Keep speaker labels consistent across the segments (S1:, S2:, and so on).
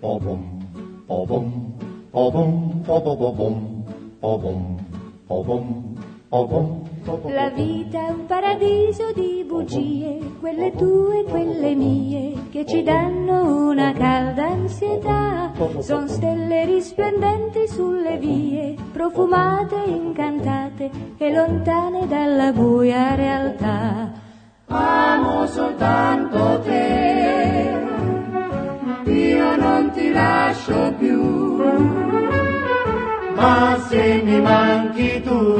S1: Ba-bum, ba-bum, ba-bum, ba-ba-ba-bum, ba-bum, ba-bum, ba-bum.
S2: La vita è un paradiso di bugie, quelle tue e quelle mie, che ci danno una calda ansietà. Son stelle risplendenti sulle vie, profumate, incantate e lontane dalla buia realtà.
S3: Amo soltanto te, io non ti lascio più, ma se mi manchi tu,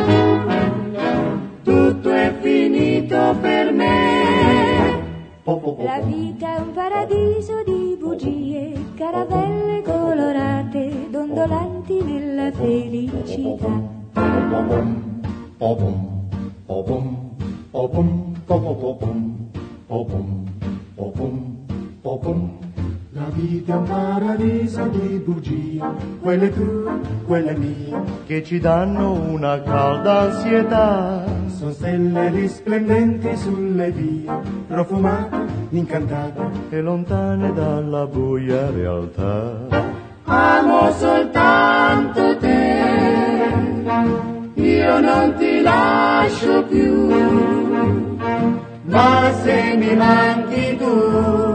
S3: tutto è finito per me.
S2: La vita è un paradiso di bugie, caravelle colorate, dondolanti nella felicità.
S1: La vita è un paradiso di bugie, quelle tue, quelle mie, che ci danno una calda ansietà. Sono stelle risplendenti sulle vie, profumate, incantate e lontane dalla buia realtà.
S3: Amo soltanto te, io non ti lascio più, ma se mi manchi tu,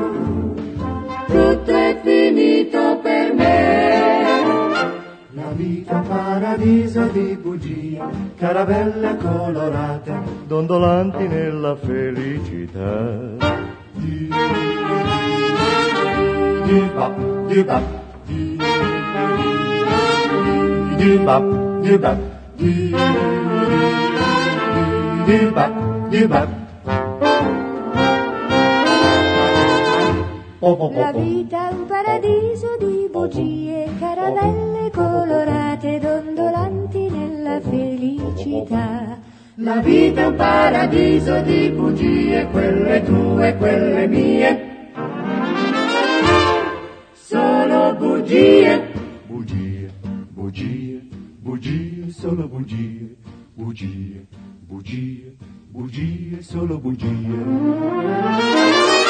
S3: tutto è finito per me.
S1: La vita è un paradiso di bugie, caravelle colorate, dondolanti nella felicità. Di-bap, di-bap, di-bap, di-bap, di-bap, di-bap.
S2: La vita è un paradiso di bugie, caravelle colorate, dondolanti nella felicità.
S3: La vita è un paradiso di bugie, quelle tue, quelle mie. Solo bugie.
S1: Bugie, bugie, bugie, solo bugie. Bugie, bugie, bugie, solo bugie.